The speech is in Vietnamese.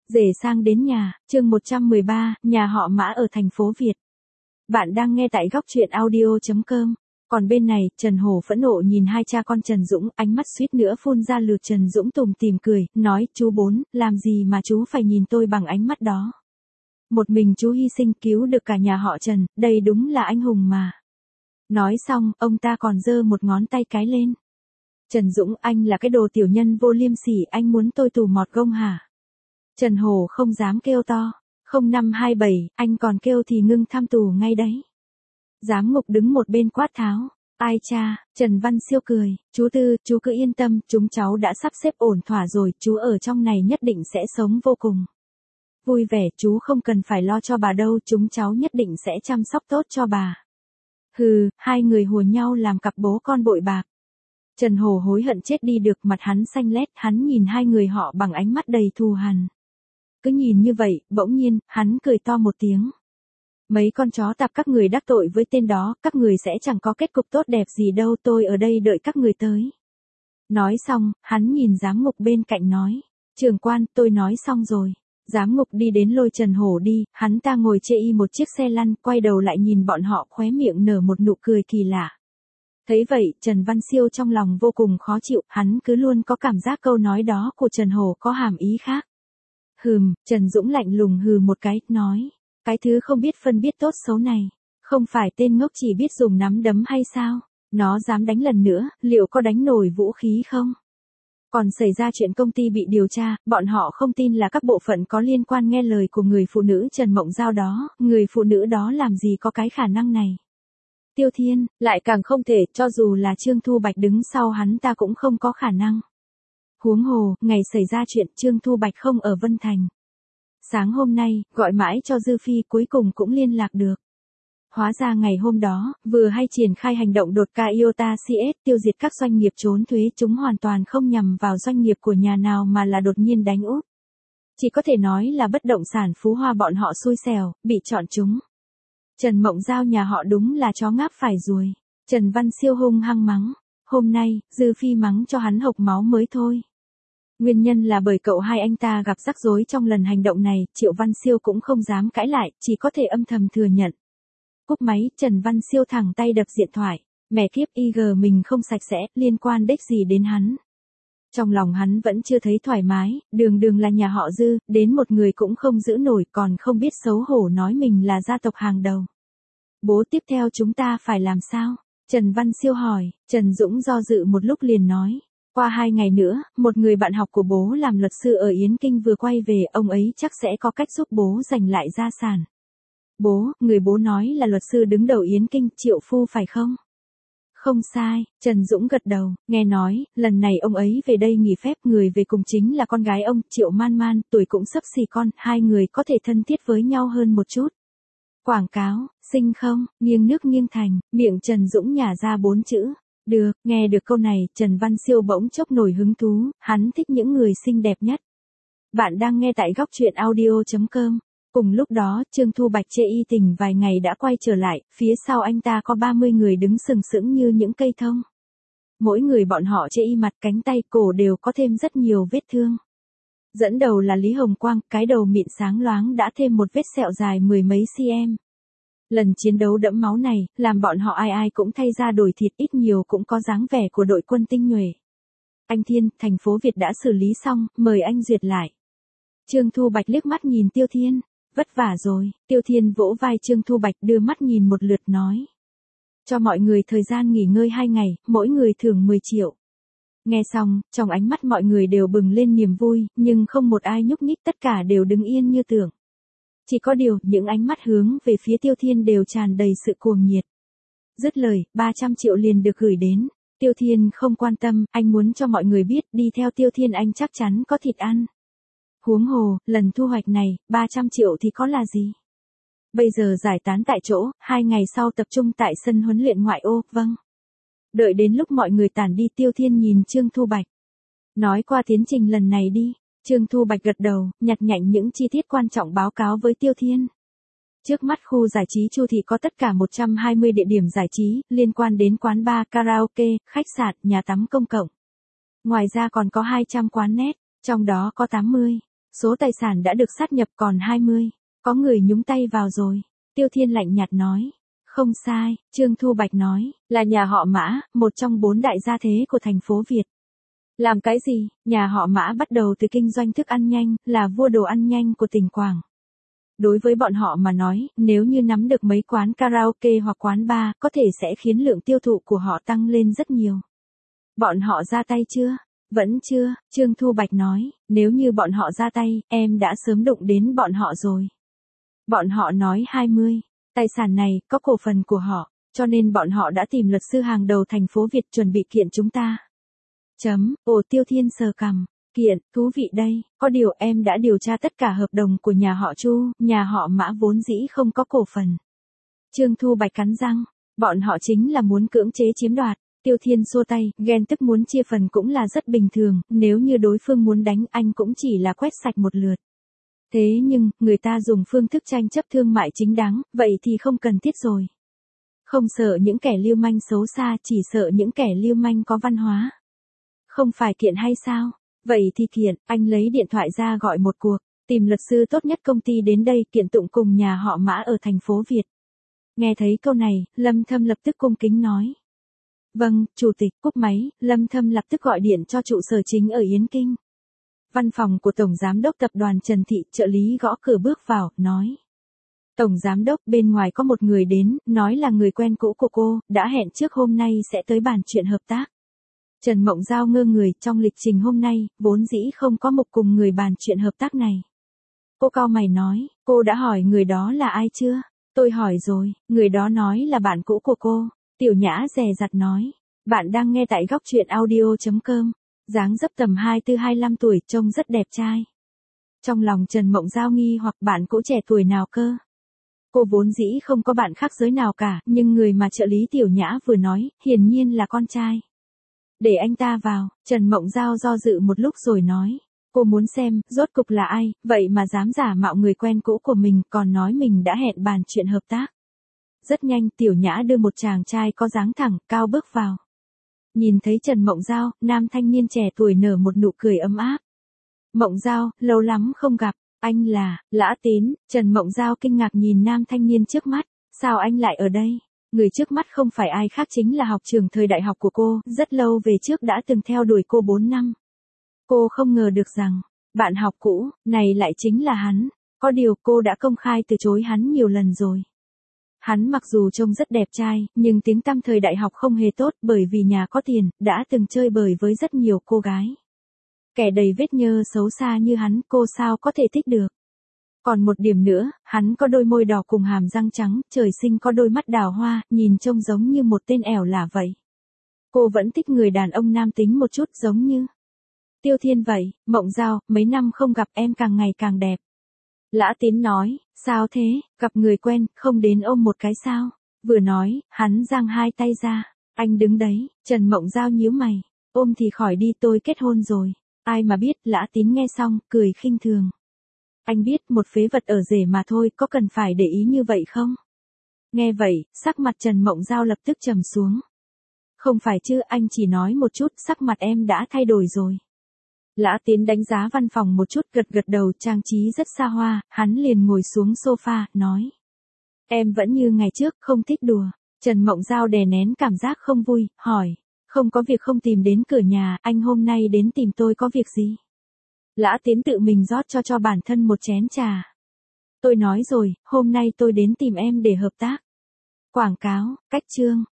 Rể sang đến nhà, chương 113, nhà họ Mã ở thành phố Việt. Bạn đang nghe tại góc truyện audio.com. Còn bên này, Trần Hổ phẫn nộ nhìn hai cha con Trần Dũng, ánh mắt suýt nữa phun ra lượt. Trần Dũng tủm tỉm cười, nói, chú Bốn, làm gì mà chú phải nhìn tôi bằng ánh mắt đó. Một mình chú hy sinh cứu được cả nhà họ Trần, đây đúng là anh hùng mà. Nói xong, ông ta còn giơ một ngón tay cái lên. Trần Dũng, anh là cái đồ tiểu nhân vô liêm sỉ, anh muốn tôi tù mọt gông hả? Trần Hổ không dám kêu to. 0527, anh còn kêu thì ngưng thăm tù ngay đấy. Giám ngục đứng một bên quát tháo. Ai cha, Trần Văn Siêu cười, chú Tư, chú cứ yên tâm, chúng cháu đã sắp xếp ổn thỏa rồi, chú ở trong này nhất định sẽ sống vô cùng vui vẻ, chú không cần phải lo cho bà đâu, chúng cháu nhất định sẽ chăm sóc tốt cho bà. Hừ, hai người hùa nhau làm cặp bố con bội bạc. Trần Hổ hối hận chết đi được, mặt hắn xanh lét, hắn nhìn hai người họ bằng ánh mắt đầy thù hằn. Cứ nhìn như vậy, bỗng nhiên, hắn cười to một tiếng. Mấy con chó tạp các người đắc tội với tên đó, các người sẽ chẳng có kết cục tốt đẹp gì đâu, tôi ở đây đợi các người tới. Nói xong, hắn nhìn giám ngục bên cạnh nói. Trưởng quan, tôi nói xong rồi. Giám ngục đi đến lôi Trần Hổ đi, hắn ta ngồi chê y một chiếc xe lăn, quay đầu lại nhìn bọn họ, khóe miệng nở một nụ cười kỳ lạ. Thấy vậy, Trần Văn Siêu trong lòng vô cùng khó chịu, hắn cứ luôn có cảm giác câu nói đó của Trần Hổ có hàm ý khác. Trần Dũng lạnh lùng hừ một cái, nói. Cái thứ không biết phân biết tốt xấu này. Không phải tên ngốc chỉ biết dùng nắm đấm hay sao? Nó dám đánh lần nữa, liệu có đánh nổi vũ khí không? Còn xảy ra chuyện công ty bị điều tra, bọn họ không tin là các bộ phận có liên quan nghe lời của người phụ nữ Trần Mộng Giao đó, người phụ nữ đó làm gì có cái khả năng này. Tiêu Thiên, lại càng không thể, cho dù là Trương Thu Bạch đứng sau hắn ta cũng không có khả năng. Huống hồ, ngày xảy ra chuyện Trương Thu Bạch không ở Vân Thành. Sáng hôm nay, gọi mãi cho Dư Phi cuối cùng cũng liên lạc được. Hóa ra ngày hôm đó, vừa hay triển khai hành động đột ca IOTA CS tiêu diệt các doanh nghiệp trốn thuế, chúng hoàn toàn không nhằm vào doanh nghiệp của nhà nào mà là đột nhiên đánh úp. Chỉ có thể nói là bất động sản Phú Hoa bọn họ xui xẻo, bị chọn chúng. Trần Mộng Giao nhà họ đúng là chó ngáp phải ruồi. Trần Văn Siêu hung hăng mắng. Hôm nay, Dư Phi mắng cho hắn hộc máu mới thôi. Nguyên nhân là bởi cậu hai anh ta gặp rắc rối trong lần hành động này, Triệu Văn Siêu cũng không dám cãi lại, chỉ có thể âm thầm thừa nhận. Cúp máy, Trần Văn Siêu thẳng tay đập điện thoại. Mẹ kiếp, IG mình không sạch sẽ, liên quan đếch gì đến hắn. Trong lòng hắn vẫn chưa thấy thoải mái, đường đường là nhà họ Dư, đến một người cũng không giữ nổi, còn không biết xấu hổ nói mình là gia tộc hàng đầu. Bố, tiếp theo chúng ta phải làm sao? Trần Văn Siêu hỏi. Trần Dũng do dự một lúc liền nói. Qua 2 ngày nữa, một người bạn học của bố làm luật sư ở Yến Kinh vừa quay về, ông ấy chắc sẽ có cách giúp bố giành lại gia sản. Bố, người bố nói là luật sư đứng đầu Yến Kinh, Triệu Phu phải không? Không sai, Trần Dũng gật đầu, nghe nói, lần này ông ấy về đây nghỉ phép, người về cùng chính là con gái ông, Triệu Man Man, tuổi cũng xấp xỉ con, hai người có thể thân thiết với nhau hơn một chút. Quảng cáo, xinh không, nghiêng nước nghiêng thành, miệng Trần Dũng nhả ra 4 chữ. Được, nghe được câu này, Trần Văn Siêu bỗng chốc nổi hứng thú, hắn thích những người xinh đẹp nhất. Bạn đang nghe tại góc truyện audio.com. Cùng lúc đó, Trương Thu Bạch chê y tình vài ngày đã quay trở lại, phía sau anh ta có 30 người đứng sừng sững như những cây thông. Mỗi người bọn họ chê y mặt, cánh tay, cổ đều có thêm rất nhiều vết thương. Dẫn đầu là Lý Hồng Quang, cái đầu mịn sáng loáng đã thêm một vết sẹo dài 10 mấy cm. Lần chiến đấu đẫm máu này, làm bọn họ ai ai cũng thay ra đổi thịt, ít nhiều cũng có dáng vẻ của đội quân tinh nhuệ. Anh Thiên, thành phố Việt đã xử lý xong, mời anh duyệt lại. Trương Thu Bạch liếc mắt nhìn Tiêu Thiên. Vất vả rồi, Tiêu Thiên vỗ vai Trương Thu Bạch đưa mắt nhìn một lượt nói. Cho mọi người thời gian nghỉ ngơi 2 ngày, mỗi người thưởng 10 triệu. Nghe xong, trong ánh mắt mọi người đều bừng lên niềm vui, nhưng không một ai nhúc nhích, tất cả đều đứng yên như tưởng. Chỉ có điều, những ánh mắt hướng về phía Tiêu Thiên đều tràn đầy sự cuồng nhiệt. Dứt lời, 300 triệu liền được gửi đến. Tiêu Thiên không quan tâm, anh muốn cho mọi người biết, đi theo Tiêu Thiên anh chắc chắn có thịt ăn. Huống hồ, lần thu hoạch này, 300 triệu thì có là gì? Bây giờ giải tán tại chỗ, 2 ngày sau tập trung tại sân huấn luyện ngoại ô, vâng. Đợi đến lúc mọi người tản đi, Tiêu Thiên nhìn Trương Thu Bạch. Nói qua tiến trình lần này đi. Trương Thu Bạch gật đầu, nhặt nhạnh những chi tiết quan trọng báo cáo với Tiêu Thiên. Trước mắt khu giải trí Chu Thị có tất cả 120 địa điểm giải trí, liên quan đến quán bar, karaoke, khách sạn, nhà tắm công cộng. Ngoài ra còn có 200 quán net, trong đó có 80 Số tài sản đã được sát nhập còn 20. Có người nhúng tay vào rồi. Tiêu Thiên lạnh nhạt nói. Không sai, Trương Thu Bạch nói, là nhà họ Mã, một trong 4 đại gia thế của thành phố Việt. Làm cái gì? Nhà họ Mã bắt đầu từ kinh doanh thức ăn nhanh, là vua đồ ăn nhanh của tỉnh Quảng. Đối với bọn họ mà nói, nếu như nắm được mấy quán karaoke hoặc quán bar, có thể sẽ khiến lượng tiêu thụ của họ tăng lên rất nhiều. Bọn họ ra tay chưa? Vẫn chưa, Trương Thu Bạch nói, nếu như bọn họ ra tay, em đã sớm đụng đến bọn họ rồi. Bọn họ nói 20. Tài sản này, có cổ phần của họ, cho nên bọn họ đã tìm luật sư hàng đầu thành phố Việt chuẩn bị kiện chúng ta. Tiêu Thiên sờ cằm. Kiện, thú vị đây, có điều em đã điều tra tất cả hợp đồng của nhà họ Chu, nhà họ Mã vốn dĩ không có cổ phần. Trương Thu Bạch cắn răng, bọn họ chính là muốn cưỡng chế chiếm đoạt. Tiêu Thiên xua tay, ghen tức muốn chia phần cũng là rất bình thường, nếu như đối phương muốn đánh anh cũng chỉ là quét sạch một lượt. Thế nhưng, người ta dùng phương thức tranh chấp thương mại chính đáng, vậy thì không cần thiết rồi. Không sợ những kẻ lưu manh xấu xa, chỉ sợ những kẻ lưu manh có văn hóa. Không phải kiện hay sao? Vậy thì kiện, anh lấy điện thoại ra gọi một cuộc, tìm luật sư tốt nhất công ty đến đây kiện tụng cùng nhà họ Mã ở thành phố Việt. Nghe thấy câu này, Lâm Thâm lập tức cung kính nói. Vâng, chủ tịch, cúp máy, Lâm Thâm lập tức gọi điện cho trụ sở chính ở Yến Kinh. Văn phòng của Tổng Giám đốc Tập đoàn Trần Thị, trợ lý gõ cửa bước vào, nói. Tổng Giám đốc, bên ngoài có một người đến, nói là người quen cũ của cô, đã hẹn trước hôm nay sẽ tới bàn chuyện hợp tác. Trần Mộng Giao ngơ người, trong lịch trình hôm nay, vốn dĩ không có mục cùng người bàn chuyện hợp tác này. Cô cau mày nói, cô đã hỏi người đó là ai chưa? Tôi hỏi rồi, người đó nói là bạn cũ của cô. Tiểu Nhã dè dặt nói, bạn đang nghe tại góc truyện audio.com. Dáng dấp tầm 24-25 tuổi, trông rất đẹp trai. Trong lòng Trần Mộng Giao nghi hoặc bạn cũ trẻ tuổi nào cơ? Cô vốn dĩ không có bạn khác giới nào cả, nhưng người mà trợ lý Tiểu Nhã vừa nói, hiển nhiên là con trai. Để anh ta vào, Trần Mộng Giao do dự một lúc rồi nói. Cô muốn xem, rốt cục là ai, vậy mà dám giả mạo người quen cũ của mình, còn nói mình đã hẹn bàn chuyện hợp tác. Rất nhanh, Tiểu Nhã đưa một chàng trai có dáng thẳng, cao bước vào. Nhìn thấy Trần Mộng Giao, nam thanh niên trẻ tuổi nở một nụ cười ấm áp. Mộng Giao, lâu lắm không gặp, anh là, Lã Tín. Trần Mộng Giao kinh ngạc nhìn nam thanh niên trước mắt, sao anh lại ở đây? Người trước mắt không phải ai khác chính là học trưởng thời đại học của cô, rất lâu về trước đã từng theo đuổi cô 4 năm. Cô không ngờ được rằng, bạn học cũ, này lại chính là hắn, có điều cô đã công khai từ chối hắn nhiều lần rồi. Hắn mặc dù trông rất đẹp trai, nhưng tiếng tăm thời đại học không hề tốt bởi vì nhà có tiền, đã từng chơi bời với rất nhiều cô gái. Kẻ đầy vết nhơ xấu xa như hắn, cô sao có thể thích được. Còn một điểm nữa, hắn có đôi môi đỏ cùng hàm răng trắng, trời sinh có đôi mắt đào hoa, nhìn trông giống như một tên ẻo lả vậy. Cô vẫn thích người đàn ông nam tính một chút giống như Tiêu Thiên vậy. Mộng Giao, mấy năm không gặp em càng ngày càng đẹp. Lã Tín nói, sao thế, gặp người quen, không đến ôm một cái sao? Vừa nói, hắn giang hai tay ra, anh đứng đấy. Trần Mộng Giao nhíu mày, ôm thì khỏi đi, tôi kết hôn rồi. Ai mà biết. Lã Tín nghe xong, cười khinh thường. Anh biết, một phế vật ở rể mà thôi, có cần phải để ý như vậy không? Nghe vậy, sắc mặt Trần Mộng Giao lập tức trầm xuống. Không phải chứ, anh chỉ nói một chút, sắc mặt em đã thay đổi rồi. Lã Tín đánh giá văn phòng một chút, gật gật đầu, trang trí rất xa hoa, hắn liền ngồi xuống sofa, nói. Em vẫn như ngày trước, không thích đùa. Trần Mộng Giao đè nén cảm giác không vui, hỏi. Không có việc không tìm đến cửa nhà, anh hôm nay đến tìm tôi có việc gì? Lã Tín tự mình rót cho bản thân một chén trà. Tôi nói rồi, hôm nay tôi đến tìm em để hợp tác. Quảng cáo, cách chương.